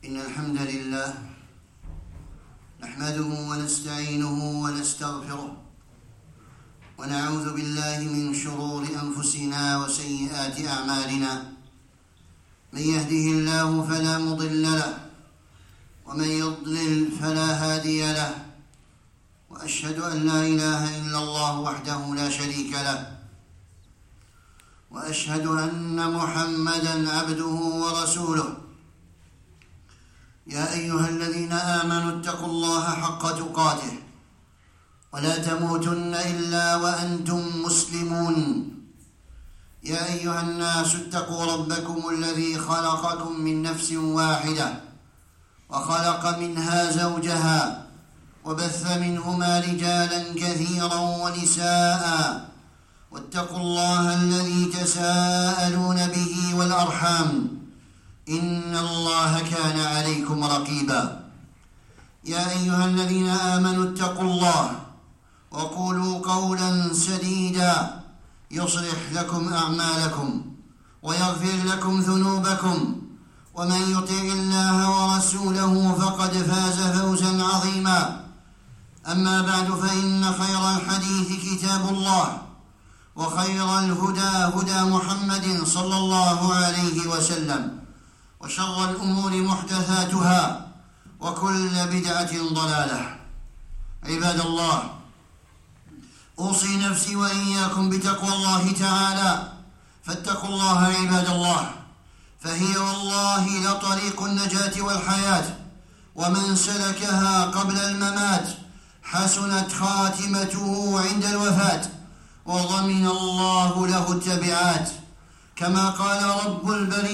إن الحمد لله نحمده ونستعينه ونستغفره ونعوذ بالله من شرور أنفسنا وسيئات أعمالنا. من يهده الله فلا مضل له ومن يضلل فلا هادي له، وأشهد أن لا إله إلا الله وحده لا شريك له، وأشهد أن محمدًا عبده ورسوله. يا أيها الذين آمنوا اتقوا الله حق تقاته ولا تموتن إلا وأنتم مسلمون. يا أيها الناس اتقوا ربكم الذي خلقكم من نفس واحدة وخلق منها زوجها وبث منهما رجالا كثيرا ونساء، واتقوا الله الذي تساءلون به والأرحام إن الله كان عليكم رقيبا. يا أيها الذين آمنوا اتقوا الله وقولوا قولا سديدا يصلح لكم أعمالكم ويغفر لكم ذنوبكم، ومن يطع الله ورسوله فقد فاز فوزا عظيما. أما بعد، فإن خير الحديث كتاب الله، وخير الهدى هدى محمد صلى الله عليه وسلم، وشر الأمور محدثاتها، وكل بدعة ضلالة. عباد الله، أوصي نفسي وإياكم بتقوى الله تعالى، فاتقوا الله عباد الله، فهي والله لطريق النجاة والحياة، ومن سلكها قبل الممات حسنت خاتمته عند الوفاة، وضمن الله له التبعات، كما قال رب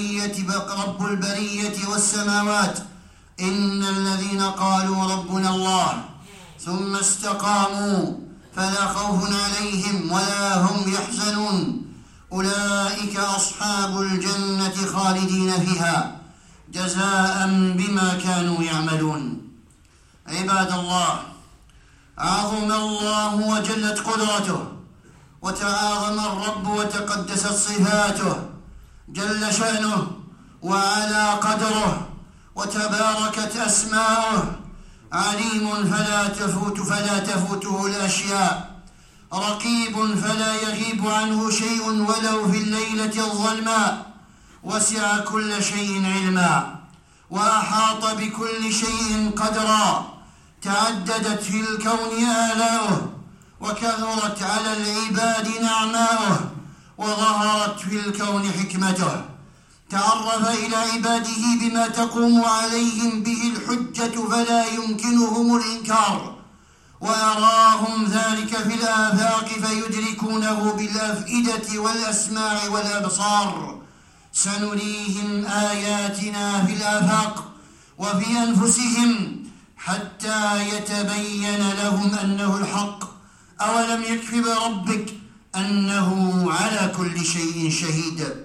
البرية والسماوات: إن الذين قالوا ربنا الله ثم استقاموا فلا خوف عليهم ولا هم يحزنون، أولئك أصحاب الجنة خالدين فيها جزاء بما كانوا يعملون. عباد الله، عظم الله وجلت قدرته، وتعاظم الرب وتقدست صفاته، جل شأنه وعلى قدره، وتباركت أسماؤه. عليم فلا تفوته الأشياء، رقيب فلا يغيب عنه شيء ولو في الليلة الظلماء، وسع كل شيء علما، وأحاط بكل شيء قدرا. تعددت في الكون آلاؤه، وكثرت على العباد نعماؤه، وظهرت في الكون حكمته. تعرف إلى عباده بما تقوم عليهم به الحجة فلا يمكنهم الإنكار، وأراهم ذلك في الآفاق فيدركونه بالأفئدة والأسماع والأبصار. سنريهم آياتنا في الآفاق وفي أنفسهم حتى يتبين لهم أنه الحق. أولم يكف بربك أنه على كل شيء شهيد.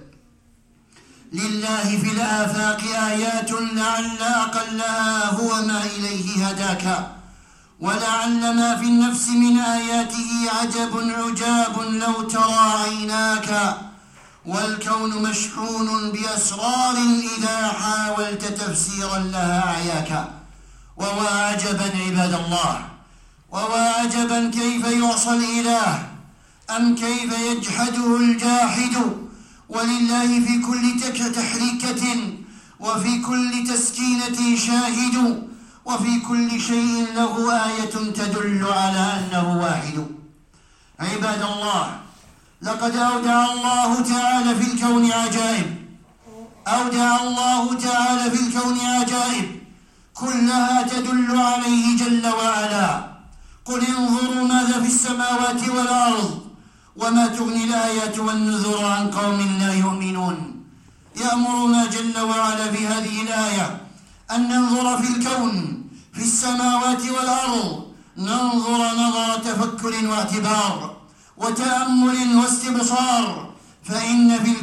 لله في الآفاق آيات لعل أقلها هو ما إليه هداك، ولعل ما في النفس من آياته عجاب لو ترى عيناك. والكون مشحون بأسرار إذا حاولت تفسيرا لها أعياك. وواعجبا عباد الله، وواعجبا كيف يعصى الإله أم كيف يجحده الجاحد. ولله في كل تحريكة وفي كل تسكينة شاهد، وفي كل شيء له آية تدل على أنه واحد. عباد الله، لقد أودع الله تعالى في الكون عجائب، أودع الله تعالى في الكون عجائب كلها تدل عليه جل وعلا. قل انظروا ماذا في السماوات والأرض وما تغني الآيات والنذر عن قوم لا يؤمنون. يأمرنا جل وعلا في هذه الآية أن ننظر في الكون، في السماوات والأرض، ننظر نظر تفكر واعتبار وتأمل واستبصار، فإن في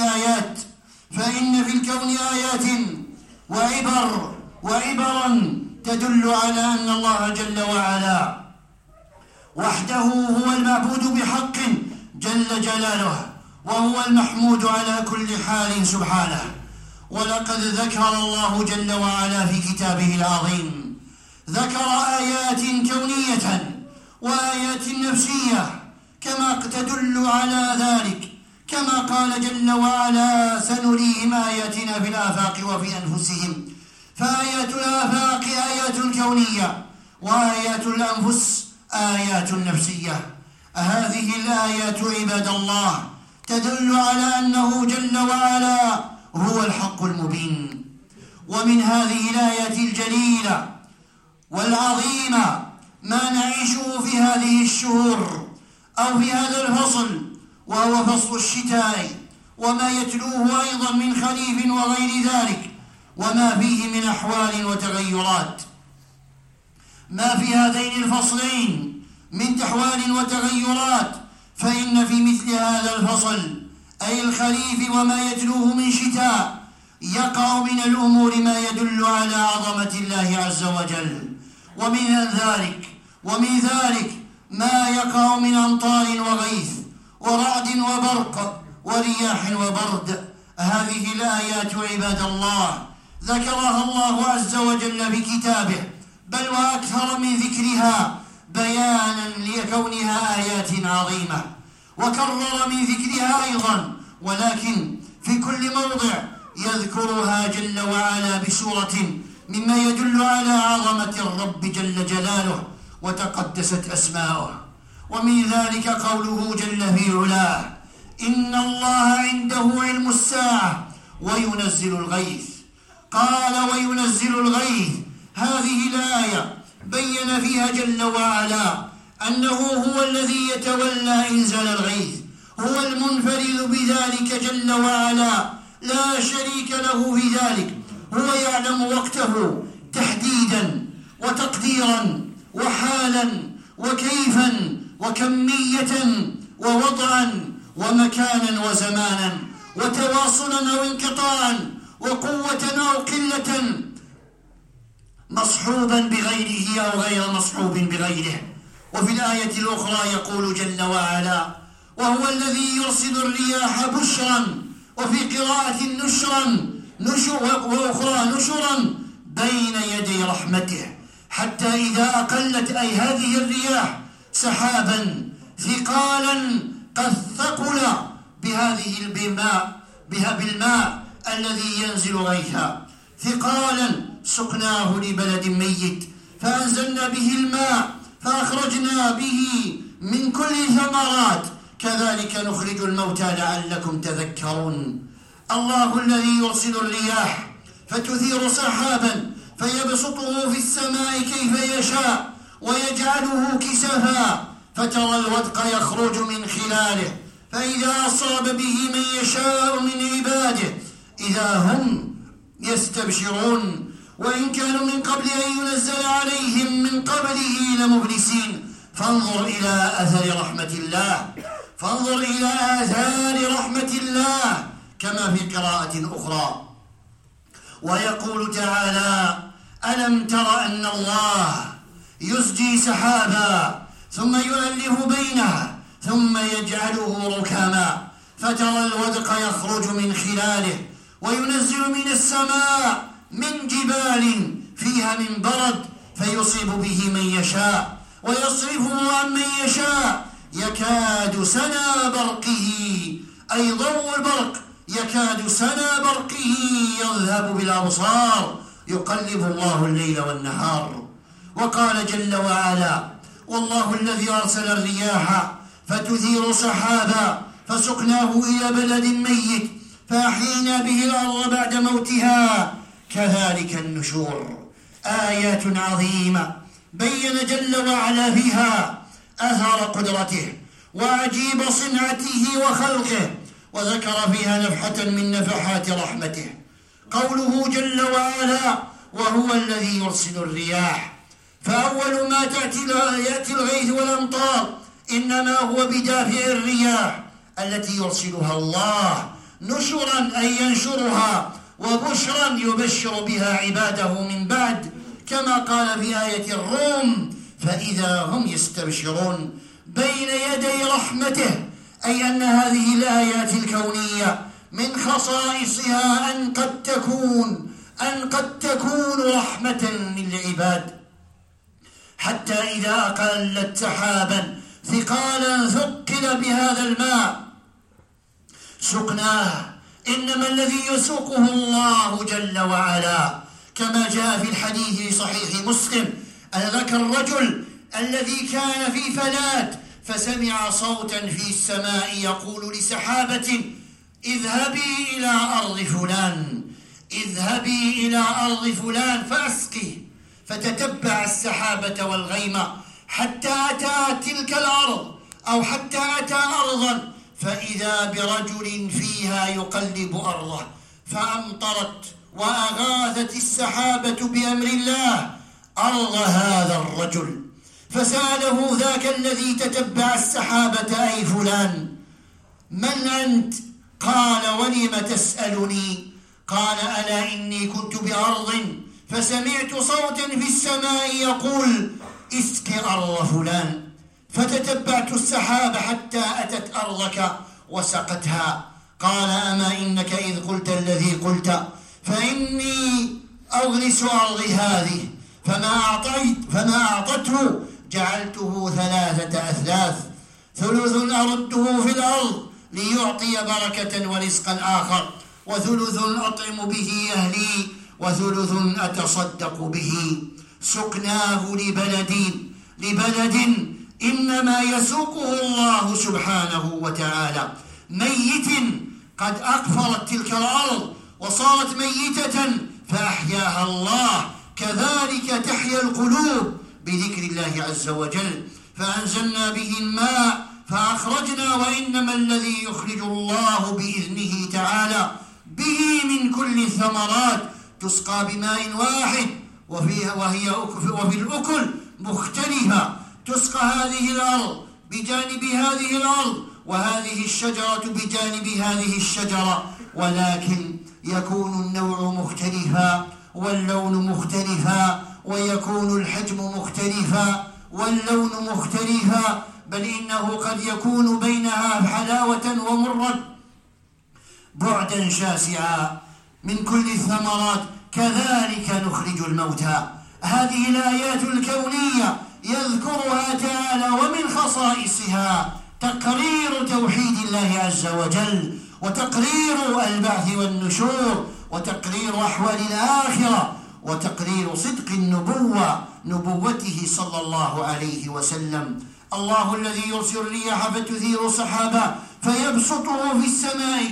الكون آيات وعبرا تدل على أن الله جل وعلا وحده هو المعبود بحق جل جلاله، وهو المحمود على كل حال سبحانه. ولقد ذكر الله جل وعلا في كتابه العظيم، ذكر آيات كونية وآيات نفسية كما تدل على ذلك، كما قال جل وعلا: سنريهم آياتنا في الآفاق وفي أنفسهم. فآيات الآفاق آيات كونية، وآيات الأنفس آيات نفسية. هذه الآيات عباد الله تدل على أنه جل وعلا هو الحق المبين. ومن هذه الآيات الجليلة والعظيمة ما نعيشه في هذه الشهور أو في هذا الفصل، وهو فصل الشتاء، وما يتلوه أيضا من خريف وغير ذلك، وما فيه من أحوال وتغيرات. ما في هذين الفصلين من أحوال وتغيرات، فإن في مثل هذا الفصل أي الخريف وما يتلوه من شتاء يقع من الأمور ما يدل على عظمة الله عز وجل. ومن ذلك ما يقع من أمطار وغيث ورعد وبرق ورياح وبرد. هذه الآيات عباد الله ذكرها الله عز وجل في كتابه، بل وأكثر من ذكرها بيانا لكونها آيات عظيمة، وكرر من ذكرها أيضا، ولكن في كل موضع يذكرها جل وعلا بسورة مما يدل على عظمة الرب جل جلاله وتقدست أسماؤه. ومن ذلك قوله جل في علاه: إن الله عنده علم الساعة وينزل الغيث. قال وينزل الغيث، هذه الآية بين فيها جل وعلا أنه هو الذي يتولى إنزال الغيث، هو المنفرد بذلك جل وعلا، لا شريك له في ذلك. هو يعلم وقته تحديدا وتقديرا وحالا وكيفا وكمية ووضعا ومكانا وزمانا وتواصلا أو انقطاعا وقوة أو قلة، مصحوبا بغيره أو غير مصحوب بغيره. وفي الآية الأخرى يقول جل وعلا: وهو الذي يرسل الرياح بشرا، وفي قراءة وأخرى نشرا بين يدي رحمته، حتى إذا أقلت أي هذه الرياح سحابا ثقالا قد ثقل بالماء الذي ينزل غيثا، ثقالا سقناه لبلد ميت فأنزلنا به الماء فأخرجنا به من كل الثمرات كذلك نخرج الموتى لعلكم تذكرون. الله الذي يرسل الرياح فتثير سحابا فيبسطه في السماء كيف يشاء ويجعله كسفا فترى الودق يخرج من خلاله، فإذا أصاب به من يشاء من عباده إذا هم يستبشرون، وإن كانوا من قبل أن ينزل عليهم من قبله لمبلسين. فانظر إلى آثار رحمة الله كما في قراءة أخرى. ويقول تعالى: ألم تر أن الله يزجي سحابا ثم يؤلف بينها ثم يجعله ركاما فترى الودق يخرج من خلاله وينزل من السماء من جبال فيها من برد فيصيب به من يشاء ويصرفه عن من يشاء يكاد سنا برقه، أي ضوء البرق يكاد سنا برقه يذهب بالأبصار، يقلب الله الليل والنهار. وقال جل وعلا: والله الذي أرسل الرياح فتثير سحابا فسقناه إلى بلد ميت فأحيينا به الأرض بعد موتها كذلك النشور. آيات عظيمة بين جل وعلا فيها أثر قدرته وعجيب صنعته وخلقه، وذكر فيها نفحة من نفحات رحمته. قوله جل وعلا: وهو الذي يرسل الرياح، فأول ما يأتي الغيث والأمطار إنما هو بدافع الرياح التي يرسلها الله نشرا أي ينشرها، وبشرا يبشر بها عباده من بعد، كما قال في آية الروم: فإذا هم يستبشرون. بين يدي رحمته، أي أن هذه الآيات الكونية من خصائصها أن قد تكون رحمة للعباد، حتى إذا أقلت سحابا ثقالا ثقل بهذا الماء سقناه، إنما الذي يسوقه الله جل وعلا، كما جاء في الحديث صحيح مسلم أن ذكر الرجل الذي كان في فلات فسمع صوتا في السماء يقول لسحابة اذهبي إلى أرض فلان فأسقي، فتتبع السحابة والغيم حتى أتى تلك الأرض أو حتى أتى أرضا فإذا برجل فيها يقلب أرضه، فأمطرت وأغاثت السحابة بأمر الله أرض هذا الرجل، فسأله ذاك الذي تتبع السحابة أي فلان من أنت؟ قال ولم تسألني؟ قال ألا إني كنت بأرض فسمعت صوتا في السماء يقول اسك أرض فلان، فتتبعت السحاب حتى أتت أرضك وسقتها. قال أما إنك إذ قلت الذي قلت فإني أغرس أرضي هذه، فما أعطته جعلته 3 أثلاث، ثلث أرده في الأرض ليعطي بركة ورزقا آخر، وثلث أطعم به أهلي، وثلث أتصدق به. سقناه لبلد إنما يسوقه الله سبحانه وتعالى، ميت قد أقفرت تلك الأرض وصارت ميتة فأحياها الله، كذلك تحيا القلوب بذكر الله عز وجل. فأنزلنا به الماء فأخرجنا، وإنما الذي يخرج الله بإذنه تعالى به من كل الثمرات تسقى بماء واحد، وفي الأكل مختلفة، تسقى هذه الأرض بجانب هذه الأرض، وهذه الشجرة بجانب هذه الشجرة، ولكن يكون النوع مختلفا واللون مختلفا، ويكون الحجم مختلفا واللون مختلفا، بل إنه قد يكون بينها حلاوة ومرة بعدا شاسعا من كل الثمرات. كذلك نخرج الموتى. هذه الآيات الكونية يذكرها تعالى، ومن خصائصها تقرير توحيد الله عز وجل، وتقرير البعث والنشور، وتقرير أحوال الآخرة، وتقرير صدق نبوته صلى الله عليه وسلم. الله الذي يرسل الرياح فتثير سحابا فيبسطه في السماء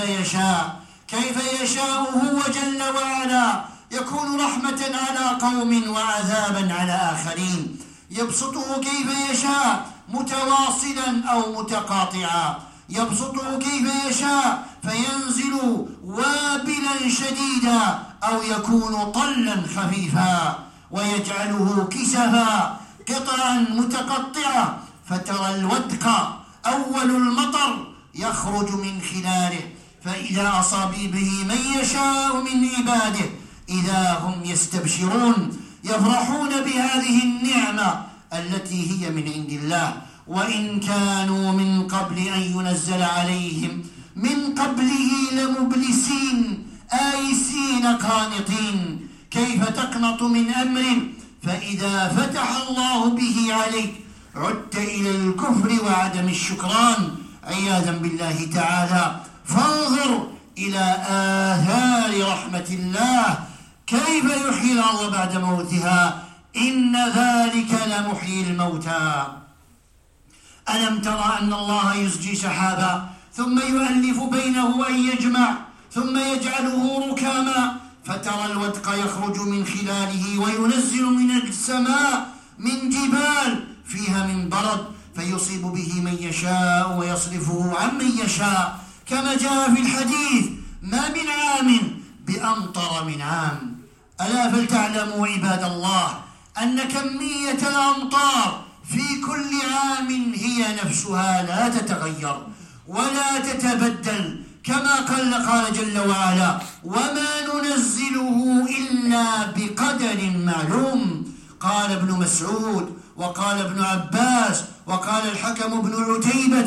كيف يشاء هو جل وعلا، يكون رحمة على قوم وعذابا على آخرين، يبسطه كيف يشاء متواصلا أو متقاطعا، يبسطه كيف يشاء فينزل وابلا شديدا أو يكون طلا خفيفا، ويجعله كسفا قطعا متقطعة، فترى الودق أول المطر يخرج من خلاله، فإذا أصاب به من يشاء من عباده إذا هم يستبشرون، يفرحون بهذه النعمة التي هي من عند الله. وإن كانوا من قبل أن ينزل عليهم من قبله لمبلسين آيسين قانطين. كيف تقنط من أمر فإذا فتح الله به عليك عدت إلى الكفر وعدم الشكران عياذا بالله تعالى. فانظر إلى آثار رحمة الله، كيف يحيي الأرض بعد موتها، إن ذلك لمحيي الموتى. ألم ترى أن الله يزجي سحابا ثم يؤلف بينه أن يجمع ثم يجعله ركاما، فترى الودق يخرج من خلاله وينزل من السماء من جبال فيها من برد فيصيب به من يشاء ويصرفه عن من يشاء، كما جاء في الحديث ما من عام بأمطر من عام. ألا فلتعلموا عباد الله أن كمية الأمطار في كل عام هي نفسها لا تتغير ولا تتبدل، كما قال جل وعلا وما ننزله إلا بقدر معلوم. قال ابن مسعود وقال ابن عباس وقال الحكم بن عتيبة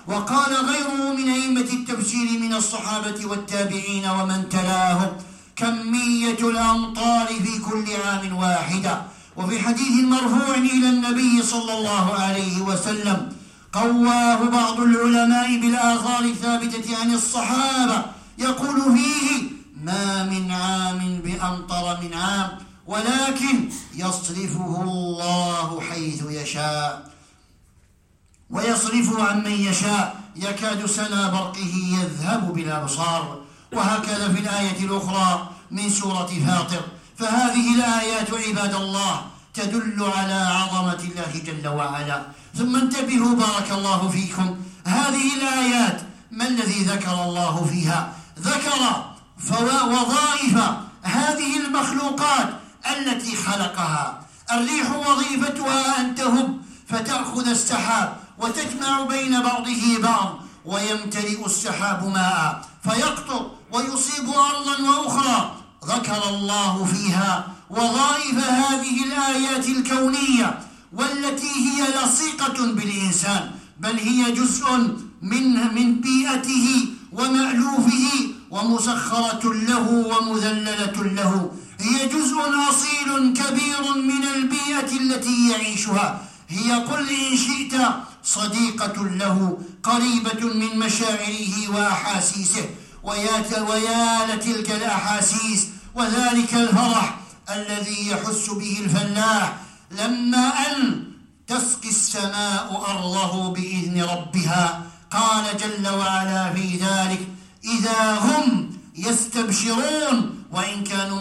وقال غيره من أئمة التفسير من الصحابة والتابعين ومن تلاهم كمية الأمطار في كل عام واحدة. وفي حديث مرفوع إلى النبي صلى الله عليه وسلم قواه بعض العلماء بالآثار الثابتة عن الصحابة يقول فيه: ما من عام بأمطر من عام ولكن يصرفه الله حيث يشاء ويصرفه عن من يشاء يكاد سنا برقه يذهب بالأبصار. وهكذا في الآية الأخرى من سورة فاطر. فهذه الآيات عباد الله تدل على عظمة الله جل وعلا. ثم انتبهوا بارك الله فيكم، هذه الآيات ما الذي ذكر الله فيها؟ ذكر وظائف هذه المخلوقات التي خلقها. الريح وظيفتها أن تهب فتأخذ السحاب وتجمع بين بعضه بعض، ويمتلئ السحاب ماء فيقطر ويصيب أرضا وأخرى. ذكر الله فيها وظائف هذه الآيات الكونية والتي هي لصيقة بالإنسان، بل هي جزء من بيئته ومألوفه ومسخرة له ومذللة له. هي جزء أصيل كبير من البيئة التي يعيشها. هي قل إن شئت صديقة له قريبة من مشاعره وأحاسيسه. ويا لتلك الأحاسيس وذلك الفرح الذي يحس به الفلاح لما أن تسقي السماء أرضه بإذن ربها. قال جل وعلا في ذلك: إذا هم يستبشرون، وإن كانوا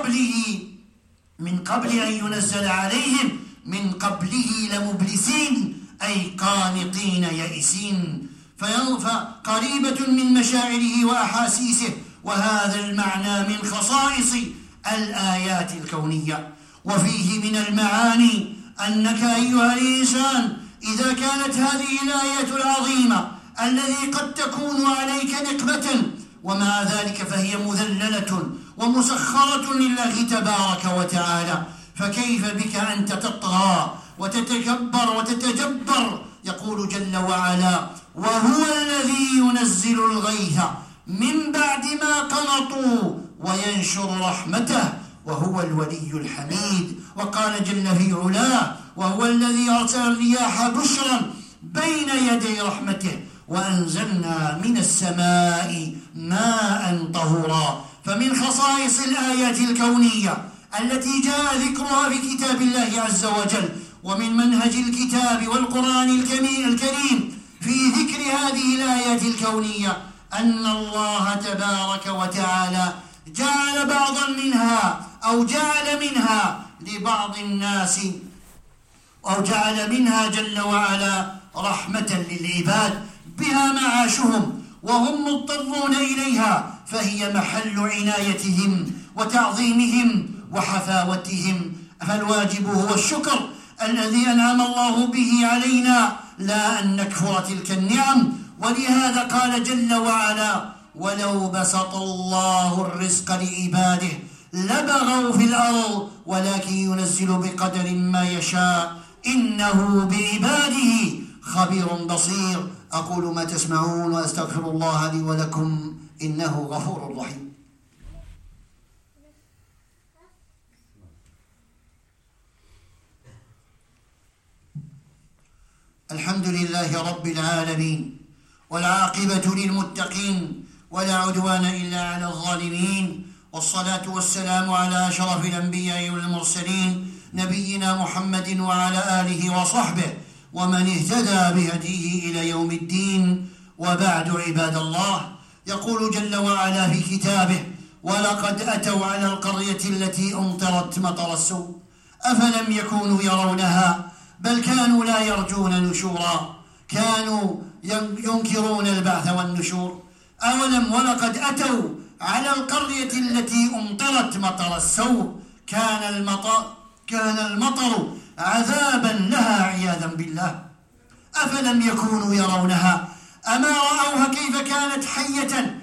من قبل أن ينزل عليهم من قبله لمبلسين، أي قانطين يائسين. فقريبة من مشاعره وأحاسيسه. وهذا المعنى من خصائص الآيات الكونية. وفيه من المعاني أنك أيها الإنسان إذا كانت هذه الآيات العظيمة الذي قد تكون عليك نقمة، ومع ذلك فهي مذللة ومسخرة لله تبارك وتعالى، فكيف بك أنت تطغى وتتكبر وتتجبر؟ يقول جل وعلا: وهو الذي ينزل الغيث من بعد ما قنطوا وينشر رحمته وهو الولي الحميد. وقال جل في علاه: وهو الذي أرسل الرياح بشرا بين يدي رحمته وأنزلنا من السماء ماء طهورا. فمن خصائص الآيات الكونية التي جاء ذكرها في كتاب الله عز وجل ومن منهج الكتاب والقرآن الكريم في ذكر هذه الآيات الكونية أن الله تبارك وتعالى جعل بعضا منها أو جعل منها لبعض الناس أو جعل منها جل وعلا رحمة للعباد بها معاشهم وهم مضطرون إليها، فهي محل عنايتهم وتعظيمهم وحفاوتهم. فالواجب هو الشكر الذي أنعم الله به علينا، لا أن نكفر تلك النعم. ولهذا قال جل وعلا: ولو بسط الله الرزق لعباده لبغوا في الأرض ولكن ينزل بقدر ما يشاء إنه بعباده خبير بصير. أقول ما تسمعون وأستغفر الله لي ولكم إنه غفور رحيم. الحمد لله رب العالمين، والعاقبة للمتقين، ولا عدوان إلا على الظالمين، والصلاة والسلام على أشرف الأنبياء والمرسلين نبينا محمد وعلى آله وصحبه ومن اهتدى بهديه إلى يوم الدين. وبعد عباد الله، يقول جل وعلا في كتابه: ولقد أتوا على القرية التي أمطرت مطر السوء أفلم يكونوا يرونها بل كانوا لا يرجون نشورا. كانوا ينكرون البعث والنشور. أولم ولقد أتوا على القرية التي أمطرت مطر السوء كان المطر عذابا لها عياذا بالله. أفلم يكونوا يرونها أما رأوها كيف كانت حية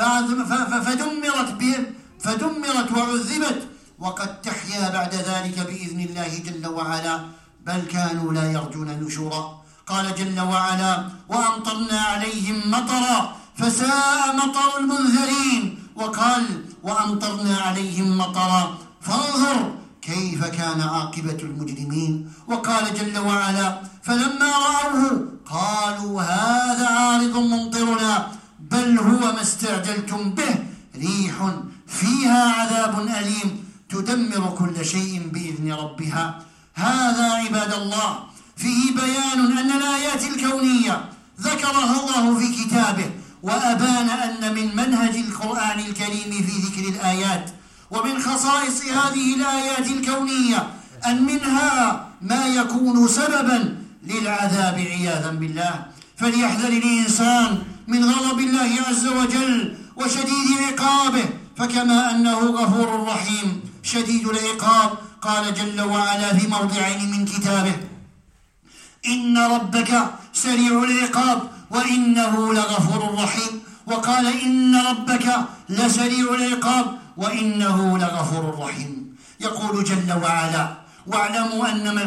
فدمرت وعذبت وقد تحيا بعد ذلك بإذن الله جل وعلا، بل كانوا لا يرجون نشورا. قال جل وعلا: وأمطرنا عليهم مطرا فساء مطر المنذرين. وقال: وأمطرنا عليهم مطرا فانظر كيف كان عاقبة المجرمين. وقال جل وعلا: فلما رأوه قالوا هذا عارض ممطرنا بل هو ما استعجلتم به ريح فيها عذاب أليم تدمر كل شيء بإذن ربها. هذا عباد الله فيه بيان أن الآيات الكونية ذكرها الله في كتابه، وأبان أن من منهج القرآن الكريم في ذكر الآيات ومن خصائص هذه الآيات الكونية أن منها ما يكون سببا للعذاب عياذا بالله. فليحذر الإنسان من غضب الله عز وجل وشديد عقابه، فكما أنه غفور رحيم شديد العقاب، قال جل وعلا في موضعين من كتابه: إن ربك سريع العقاب وإنه لغفور رحيم. وقال: إن ربك لسريع العقاب وإنه لغفور رحيم. يقول جل وعلا: واعلموا أنما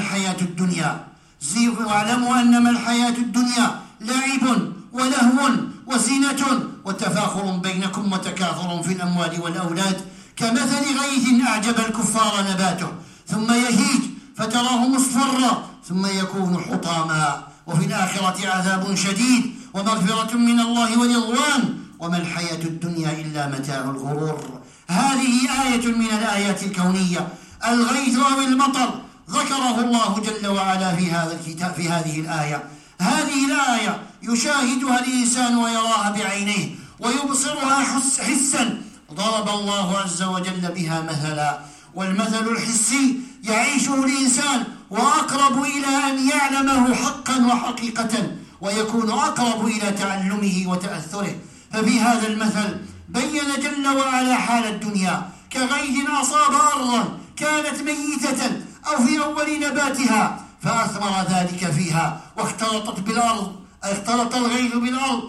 الحياة الدنيا لعب ولهو وزينة وتفاخر بينكم وتكاثر في الأموال والأولاد كمثل غيث أعجب الكفار نباته ثم يهيج فتراه مصفرا ثم يكون حطاما وفي الآخرة عذاب شديد ومغفرة من الله ورضوان وما الحياة الدنيا إلا متاع الغرور. هذه آية من الآيات الكونية، الغيث أو المطر ذكره الله جل وعلا في هذه الآية. هذه الآية يشاهدها الإنسان ويراها بعينيه ويبصرها حسا. ضرب الله عز وجل بها مثلا، والمثل الحسي يعيشه الإنسان وأقرب إلى أن يعلمه حقا وحقيقة، ويكون أقرب إلى تعلمه وتأثره. ففي هذا المثل بين جل وعلا حال الدنيا كغيث أصاب أرضا كانت ميتة أو في أول نباتها فأثمر ذلك فيها واختلطت بالأرض، اختلط الغيث بالأرض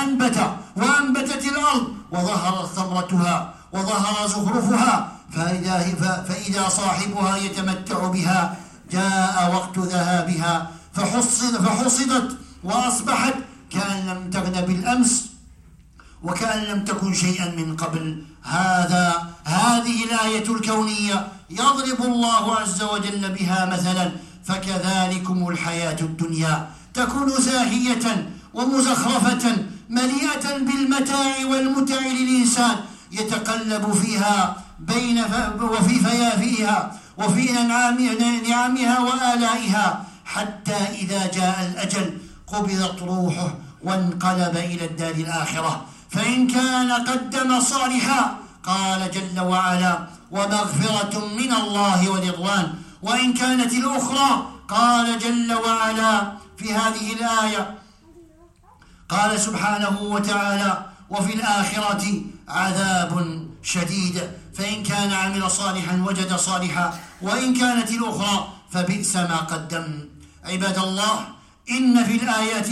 وأنبتت الأرض وظهرت ثمرتها وظهر زخرفها، فإذا صاحبها يتمتع بها جاء وقت ذهابها فحصدت وأصبحت كأن لم تغن بالأمس وكأن لم تكن شيئا من قبل. هذه الآية الكونية يضرب الله عز وجل بها مثلا. فكذلكم الحياة الدنيا تكون زاهية ومزخرفة مليئة بالمتاع والمتع للإنسان يتقلب فيها وفي فيافئها وفي نعمها وآلائها، حتى إذا جاء الأجل قبضت روحه وانقلب إلى الدار الآخرة. فإن كان قدم صالحا قال جل وعلا: ومغفرة من الله ورضوان. وإن كانت الأخرى قال جل وعلا في هذه الآية، قال سبحانه وتعالى: وفي الآخرة عذاب شديد. فإن كان عمل صالحا وجد صالحا، وإن كانت الأخرى فبئس ما قدم. عباد الله، إن في الآيات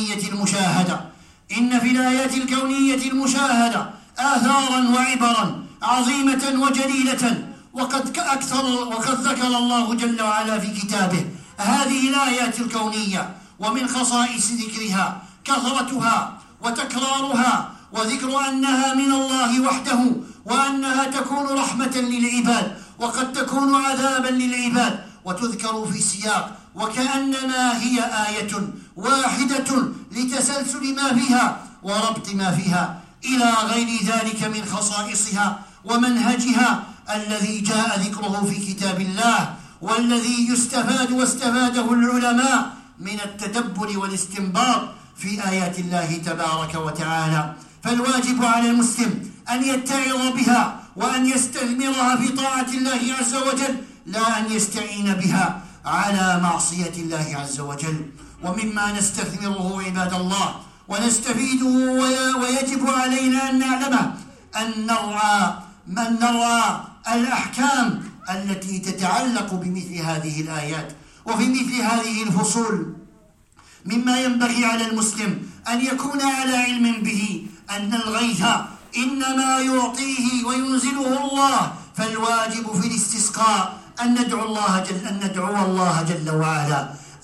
الكونية المشاهدة آثارا وعبرا عظيمة وجليلة، وقد ذكر الله جل وعلا في كتابه هذه الآيات الكونية، ومن خصائص ذكرها كثرتها وتكرارها وذكر أنها من الله وحده، وأنها تكون رحمة للعباد وقد تكون عذابا للعباد، وتذكر في سياق وكأنما هي آية واحدة لتسلسل ما فيها وربط ما فيها إلى غير ذلك من خصائصها ومنهجها الذي جاء ذكره في كتاب الله، والذي واستفاده العلماء من التدبر والاستنباط في آيات الله تبارك وتعالى. فالواجب على المسلم أن يتعظ بها وأن يستثمرها في طاعة الله عز وجل، لا أن يستعين بها على معصية الله عز وجل. ومما نستثمره عباد الله ونستفيده ويجب علينا أن نعلمه أن نرعى الأحكام التي تتعلق بمثل هذه الآيات وفي مثل هذه الفصول. مما ينبغي على المسلم أن يكون على علم به أن الغيث إنما يعطيه وينزله الله، فالواجب في الاستسقاء أن ندعو الله جل وعلا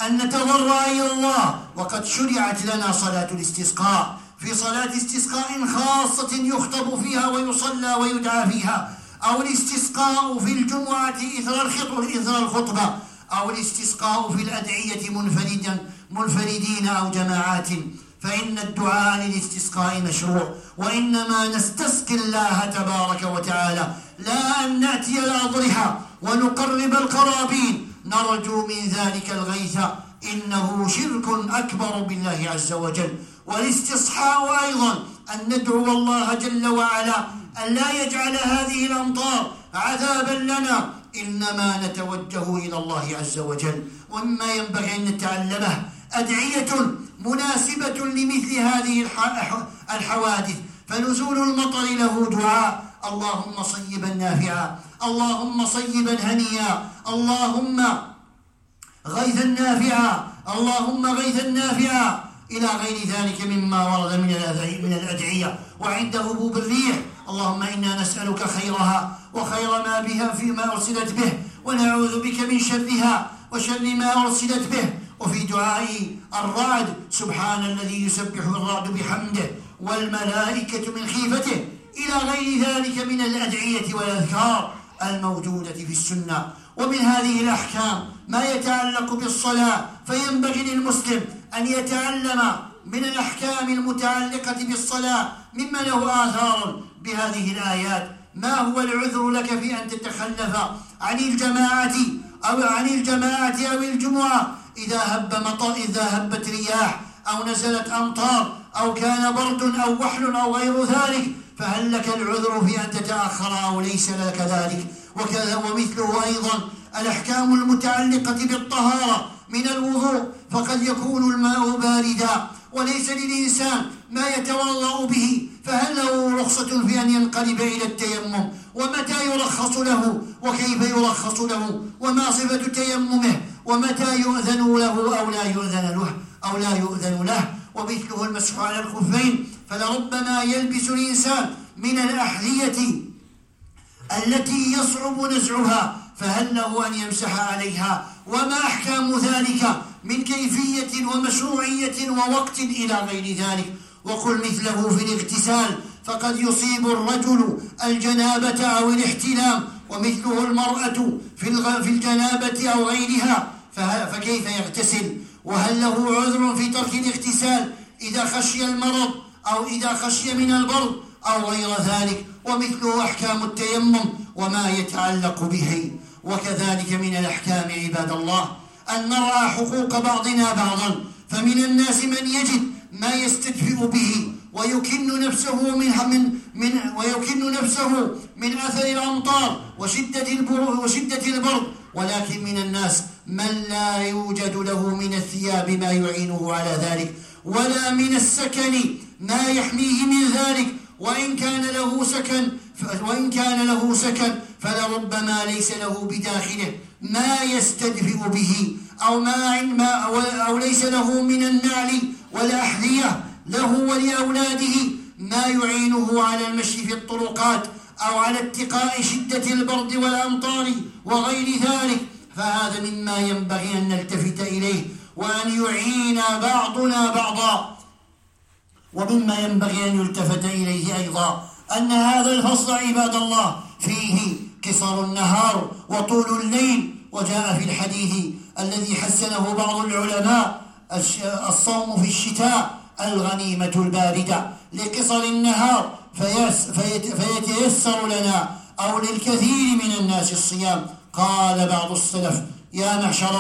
أن نتضرع إلى الله. وقد شرعت لنا صلاة الاستسقاء، في صلاة استسقاء خاصة يخطب فيها ويصلى ويدعى فيها، أو الاستسقاء في الجمعة إثر الخطبة، أو الاستسقاء في الأدعية منفردين أو جماعات، فإن الدعاء للاستسقاء مشروع، وإنما نستسقي الله تبارك وتعالى، لا أن نأتي الأضرحة ونقرب القرابين نرجو من ذلك الغيث، إنه شرك أكبر بالله عز وجل. والاستصحاء أيضا أن ندعو الله جل وعلا أن لا يجعل هذه الأمطار عذابا لنا، إنما نتوجه إلى الله عز وجل. ومما ينبغي أن نتعلمه أدعية مناسبة لمثل هذه الحوادث، فنزول المطر له دعاء: اللهم صيبا نافعا، اللهم صيبا هنيا، اللهم غيثا نافعا، اللهم غيثا نافعا، إلى غير ذلك مما ورد من الأدعية. وعند هبوب الريح: اللهم إنا نسألك خيرها وخير ما بها فيما أرسلت به، ونعوذ بك من شرها وشر ما أرسلت به. وفي دعاء الرعد: سبحان الذي يسبح الرعد بحمده والملائكة من خيفته، إلى غير ذلك من الأدعية والأذكار الموجودة في السنة. ومن هذه الأحكام ما يتعلق بالصلاة، فينبغي للمسلم أن يتعلم من الأحكام المتعلقة بالصلاة مما له آثار بهذه الآيات. ما هو العذر لك في أن تتخلف عن الجماعة أو الجمعة إذا هبت رياح أو نزلت أمطار أو كان برد أو وحل أو غير ذلك؟ فهل لك العذر في أن تتأخر أو ليس لك ذلك؟ وكذا ومثله أيضا الأحكام المتعلقة بالطهارة من الوضوء، فقد يكون الماء باردا وليس للإنسان ما يتوضأ به، فهل له رخصة في أن ينقلب إلى التيمم؟ ومتى يرخص له وكيف يرخص له وما صفة تيممه ومتى يؤذن له أو لا يؤذن له؟ ومثله المسح على الخفين، فلربما يلبس الإنسان من الأحذية التي يصعب نزعها، فهل له أن يمسح عليها؟ وما أحكام ذلك من كيفية ومشروعية ووقت إلى غير ذلك؟ وقل مثله في الاغتسال، فقد يصيب الرجل الجنابة أو الاحتلام، ومثله المرأة في الجنابة أو غيرها، فكيف يغتسل؟ وهل له عذر في ترك الاغتسال إذا خشي المرض أو إذا خشي من البرد أو غير ذلك؟ ومثله أحكام التيمم وما يتعلق به. وكذلك من الأحكام عباد الله أن نرى حقوق بعضنا بعضا، فمن الناس من يجد ما يستدفئ به ويكن نفسه من أثر الأمطار وشدة البرد، ولكن من الناس من لا يوجد له من الثياب ما يعينه على ذلك، ولا من السكن ما يحميه من ذلك، وإن كان له سكن فلربما ليس له بداخله ما يستدفئ به، أو ليس له من النعل والأحذية له ولأولاده ما يعينه على المشي في الطرقات أو على اتقاء شدة البرد والأمطار وغير ذلك. فهذا مما ينبغي أن نلتفت إليه وأن يعين بعضنا بعضا. ومما ينبغي أن يلتفت إليه أيضا أن هذا الفصل عباد الله فيه قصر النهار وطول الليل. وجاء في الحديث الذي حسنه بعض العلماء: الصوم في الشتاء الغنيمة الباردة، لقصر النهار فيتيسر لنا أو للكثير من الناس الصيام. قال بعض السلف: يا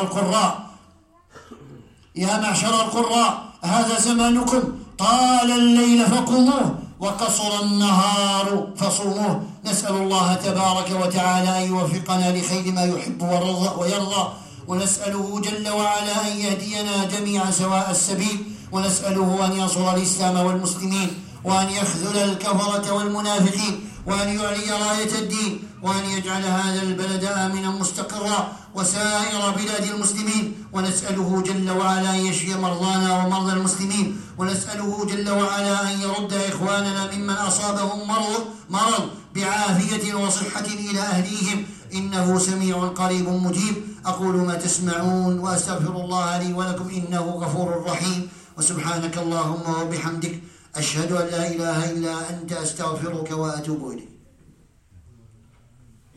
معشر القراء هذا زمانكم، طال الليل فقوموه وقصر النهار فصوموه. نسأل الله تبارك وتعالى أن يوفقنا لخير ما يحب ويرضى، ونسأله جل وعلا أن يهدينا جميعا سواء السبيل، ونسأله أن ينصر الإسلام والمسلمين، وأن يخذل الكفرة والمنافقين، وأن يعلي راية الدين، وأن يجعل هذا البلد آمنا مستقرا وسائر بلاد المسلمين. ونسأله جل وعلا أن يشفي مرضانا ومرضى المسلمين، ونسأله جل وعلا أن يرد إخواننا ممن أصابهم مرض بعافية وصحة إلى أهليهم، إنه سميع قريب مجيب. أقول ما تسمعون وأستغفر الله لي ولكم إنه غفور رحيم. وسبحانك اللهم وبحمدك، أشهد أن لا إله إلا أنت، أستغفرك وأتوب إليك.